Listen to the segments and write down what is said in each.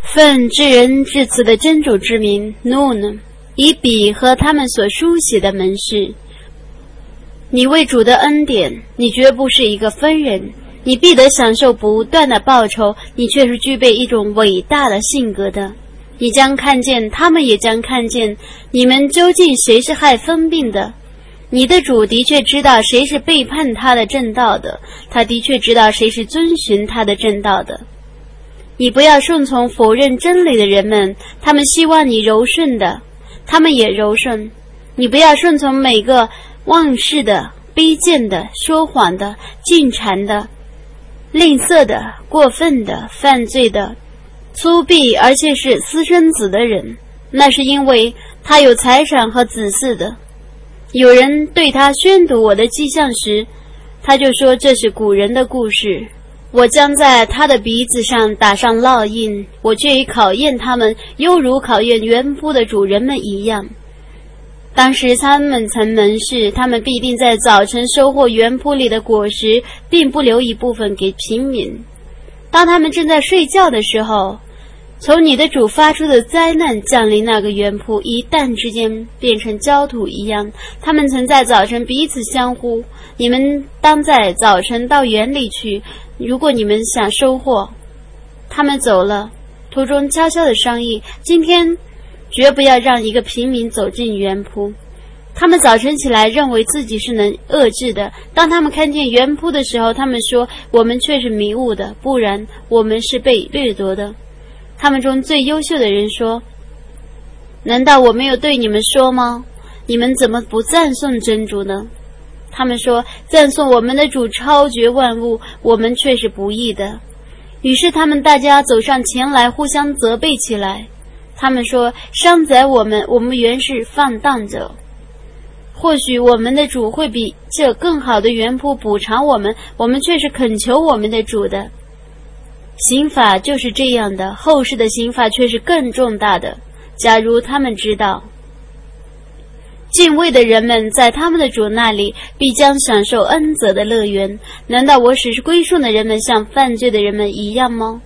奉至仁至慈的真主之名，怒呢，以笔和他们所书写的门市。你为主的恩典，你绝不是一个分人，你必得享受不断的报酬，你却是具备一种伟大的性格的。你将看见，他们也将看见，你们究竟谁是害分病的。你的主的确知道谁是背叛他的正道的，他的确知道谁是遵循他的正道的。你不要顺从否认真理的人们，他们希望你柔顺的，他们也柔顺。你不要顺从每个妄事的、卑贱的、说谎的、进谗的、吝啬的、过分的、犯罪的、粗鄙而且是私生子的人，那是因为他有财产和子嗣的。有人对他宣读我的迹象时，他就说这是古人的故事。我将在他的鼻子上打上烙印，我却以考验他们，犹如考验园圃的主人们一样。当时他们曾盟誓，他们必定在早晨收获园圃里的果实，并不留一部分给平民。当他们正在睡觉的时候，从你的主发出的灾难降临那个园圃，一旦之间变成焦土一样。他们曾在早晨彼此相呼，你们当在早晨到园里去，如果你们想收获。他们走了，途中悄悄地商议，今天绝不要让一个平民走进园圃。他们早晨起来认为自己是能遏制的，当他们看见园圃的时候，他们说我们却是迷雾的，不然我们是被掠夺的。他们中最优秀的人说，难道我没有对你们说吗？你们怎么不赞颂真主呢？他们说，赞颂我们的主超绝万物，我们却是不义的。于是他们大家走上前来，互相责备起来。他们说，伤宰我们原是放荡者。或许我们的主会比这更好的园圃补偿我们，我们却是恳求我们的主的。刑法就是这样的，后世的刑法却是更重大的。假如他们知道，敬畏的人们在他们的主那里必将享受恩泽的乐园。难道我使归顺的人们像犯罪的人们一样吗？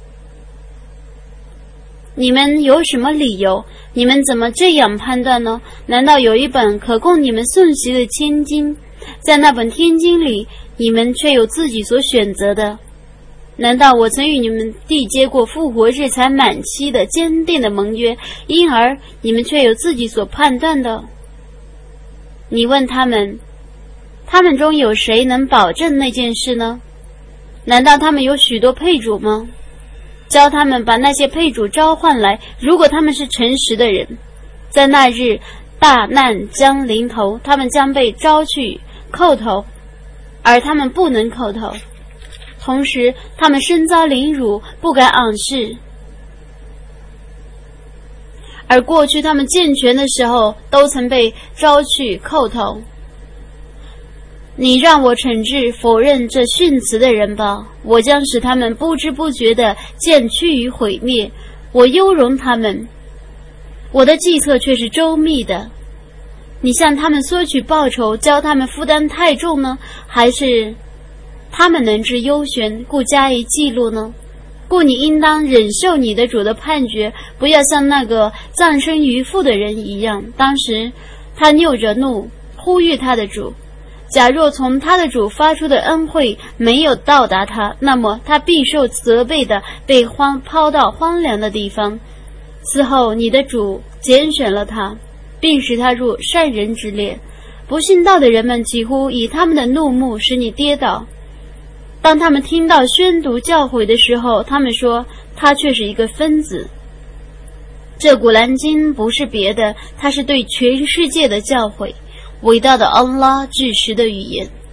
你们有什么理由？你们怎么这样判断呢？难道有一本可供你们诵习的天经，在那本天经里，你们却有自己所选择的？难道我曾与你们缔结过复活日才满期的坚定的盟约，因而你们却有自己所判断的？你问他们，他们中有谁能保证那件事呢？难道他们有许多配主吗？教他们把那些配主召唤来，如果他们是诚实的人，在那日大难将临头，他们将被招去叩头，而他们不能叩头。同时他们身遭凌辱，不敢昂视，而过去他们健全的时候都曾被招去叩头。你让我惩治否认这训词的人吧，我将使他们不知不觉地渐趋于毁灭。我优容他们，我的计策却是周密的。你向他们索取报酬，教他们负担太重呢，还是他们能知幽玄，故加以记录呢？故你应当忍受你的主的判决，不要像那个葬身鱼腹的人一样。当时他拗着怒呼吁他的主，假若从他的主发出的恩惠没有到达他，那么他必受责备的被抛到荒凉的地方。此后你的主拣选了他，并使他入善人之列。不信道的人们几乎以他们的怒目使你跌倒。当他们听到宣读教诲的时候，他们说他却是一个疯子。这古兰经不是别的，它是对全世界的教诲，伟大的安拉至实的语言。